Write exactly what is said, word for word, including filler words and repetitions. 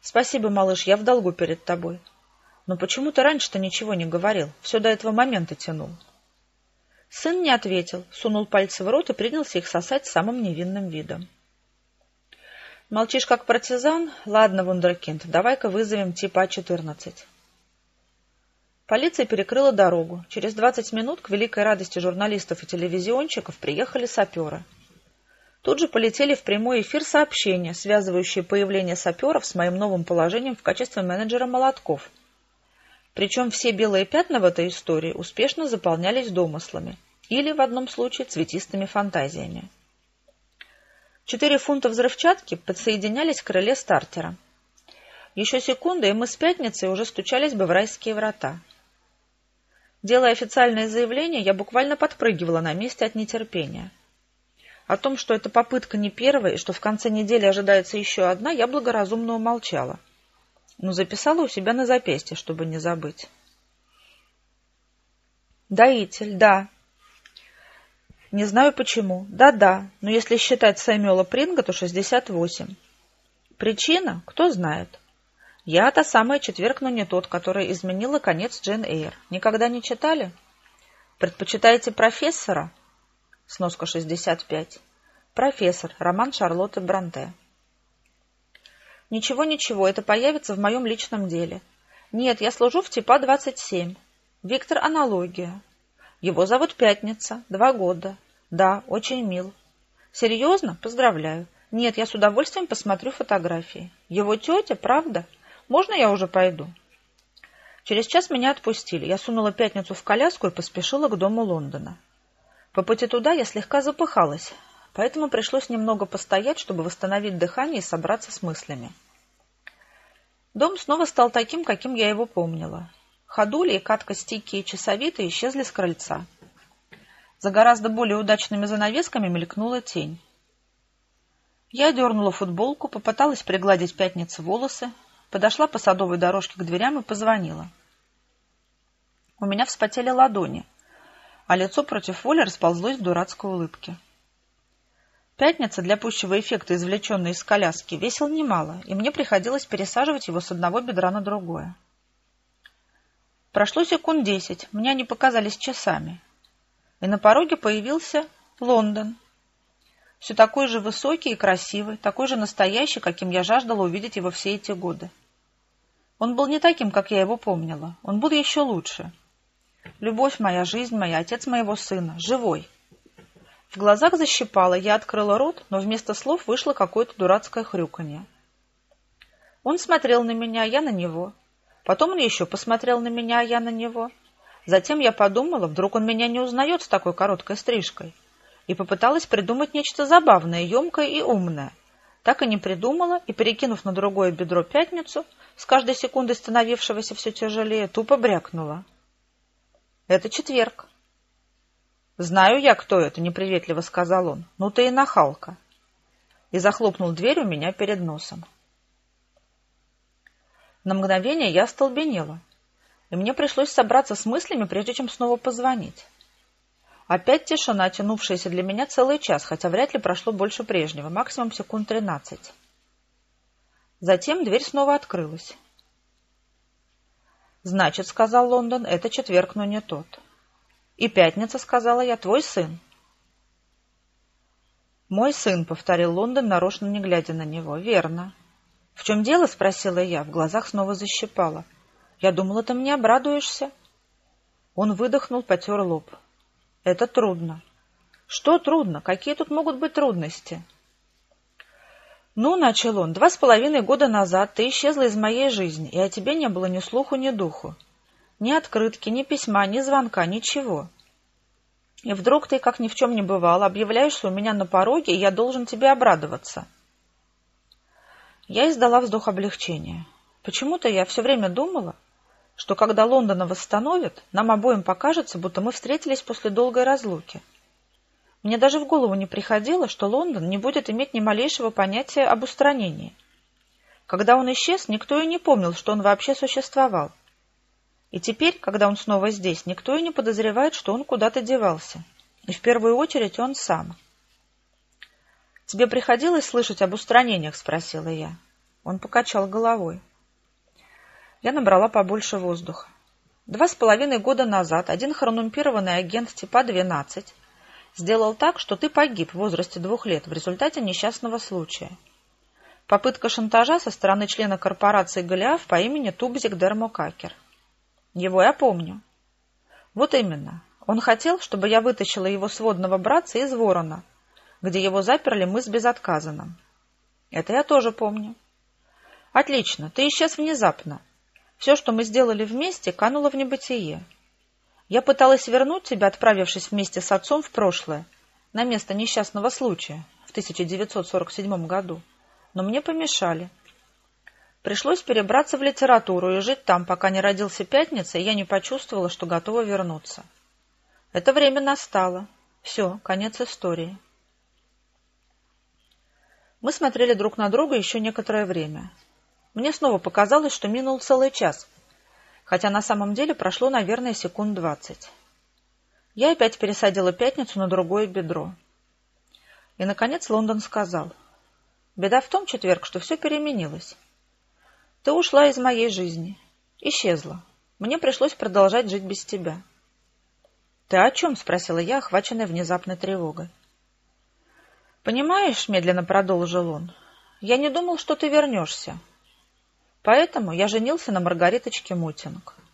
Спасибо, малыш, я в долгу перед тобой. Но почему ты раньше-то ничего не говорил? Все до этого момента тянул. Сын не ответил, сунул пальцы в рот и принялся их сосать самым невинным видом. Молчишь как партизан? Ладно, вундеркинд, давай-ка вызовем типа А четырнадцать. Полиция перекрыла дорогу. Через двадцать минут к великой радости журналистов и телевизионщиков приехали саперы. Тут же полетели в прямой эфир сообщения, связывающие появление саперов с моим новым положением в качестве менеджера молотков. Причем все белые пятна в этой истории успешно заполнялись домыслами или, в одном случае, цветистыми фантазиями. Четыре фунта взрывчатки подсоединялись к крыле стартера. Еще секунда, и мы с пятницей уже стучались бы в райские врата. Делая официальное заявление, я буквально подпрыгивала на месте от нетерпения. О том, что эта попытка не первая и что в конце недели ожидается еще одна, я благоразумно умолчала. Но записала у себя на запястье, чтобы не забыть. Доитель, да. Не знаю почему. Да-да, но если считать Сэмюэла Принга, то шестьдесят восемь. Причина? Кто знает. Я та самая четверг, но не тот, которая изменила конец Джейн Эйр. Никогда не читали? Предпочитаете профессора? Сноска шестьдесят пять. Профессор. Роман Шарлотты Бронте. Ничего-ничего, это появится в моем личном деле. Нет, я служу в типа двадцать семь. Виктор аналогия. Его зовут Пятница. Два года. Да, очень мил. Серьезно? Поздравляю. Нет, я с удовольствием посмотрю фотографии. Его тетя, правда? Можно я уже пойду? Через час меня отпустили. Я сунула Пятницу в коляску и поспешила к дому Лондона. По пути туда я слегка запыхалась, поэтому пришлось немного постоять, чтобы восстановить дыхание и собраться с мыслями. Дом снова стал таким, каким я его помнила. Ходули и катка стики и часовитые исчезли с крыльца. За гораздо более удачными занавесками мелькнула тень. Я дернула футболку, попыталась пригладить Пятнице волосы, подошла по садовой дорожке к дверям и позвонила. У меня вспотели ладони, а лицо против воли расползлось в дурацкой улыбке. Пятница, для пущего эффекта, извлеченный из коляски, весил немало, и мне приходилось пересаживать его с одного бедра на другое. Прошло секунд десять, мне они показались часами, и на пороге появился Лондон. Все такой же высокий и красивый, такой же настоящий, каким я жаждала увидеть его все эти годы. Он был не таким, как я его помнила, он был еще лучше. Любовь моя, жизнь моя, отец моего сына, живой. В глазах защипало, я открыла рот, но вместо слов вышло какое-то дурацкое хрюканье. Он смотрел на меня, а я на него. Потом он еще посмотрел на меня, а я на него. Затем я подумала, вдруг он меня не узнает с такой короткой стрижкой, и попыталась придумать нечто забавное, емкое и умное. Так и не придумала, и, перекинув на другое бедро Пятницу, с каждой секундой становившегося все тяжелее, тупо брякнула. «Это четверг». «Знаю я, кто это», — неприветливо сказал он. «Ну ты и нахалка». И захлопнул дверь у меня перед носом. На мгновение я остолбенела, и мне пришлось собраться с мыслями, прежде чем снова позвонить. Опять тишина, тянувшаяся для меня целый час, хотя вряд ли прошло больше прежнего, максимум секунд тринадцать. Затем дверь снова открылась. «Значит, — сказал Лондон, — это четверг, но не тот. И Пятница, — сказала я, — твой сын». «Мой сын», — повторил Лондон, нарочно не глядя на него. «Верно». «В чем дело?» — спросила я. В глазах снова защипало. «Я думала, ты мне обрадуешься». Он выдохнул, потер лоб. «Это трудно». «Что трудно? Какие тут могут быть трудности?» «Ну, — начал он, — два с половиной года назад ты исчезла из моей жизни, и о тебе не было ни слуху, ни духу. Ни открытки, ни письма, ни звонка, ничего. И вдруг ты, как ни в чем не бывало, объявляешься у меня на пороге, и я должен тебе обрадоваться». Я издала вздох облегчения. Почему-то я все время думала, что когда Лондона восстановят, нам обоим покажется, будто мы встретились после долгой разлуки. Мне даже в голову не приходило, что Лондон не будет иметь ни малейшего понятия об устранении. Когда он исчез, никто и не помнил, что он вообще существовал. И теперь, когда он снова здесь, никто и не подозревает, что он куда-то девался. И в первую очередь он сам. «Тебе приходилось слышать об устранениях?» — спросила я. Он покачал головой. Я набрала побольше воздуха. Два с половиной года назад один хронумпированный агент типа двенадцать сделал так, что ты погиб в возрасте двух лет в результате несчастного случая. Попытка шантажа со стороны члена корпорации «Голиаф» по имени Тубзик Дермокакер. Его я помню. Вот именно. Он хотел, чтобы я вытащила его сводного братца из Ворона, где его заперли мы с Безотказанным. Это я тоже помню. Отлично, ты исчез внезапно. Все, что мы сделали вместе, кануло в небытие. Я пыталась вернуть тебя, отправившись вместе с отцом в прошлое, на место несчастного случая в тысяча девятьсот сорок седьмом году, но мне помешали. Пришлось перебраться в литературу и жить там, пока не родился Пятница, и я не почувствовала, что готова вернуться. Это время настало. Все, конец истории. Мы смотрели друг на друга еще некоторое время. Мне снова показалось, что минул целый час, хотя на самом деле прошло, наверное, секунд двадцать. Я опять пересадила Пятницу на другое бедро. И, наконец, Лондон сказал: «Беда в том, Четверг, что все переменилось. Ты ушла из моей жизни. Исчезла. Мне пришлось продолжать жить без тебя». «Ты о чем?» — спросила я, охваченная внезапной тревогой. «Понимаешь, — медленно продолжил он, — я не думал, что ты вернешься. Поэтому я женился на Маргариточке Мутинг.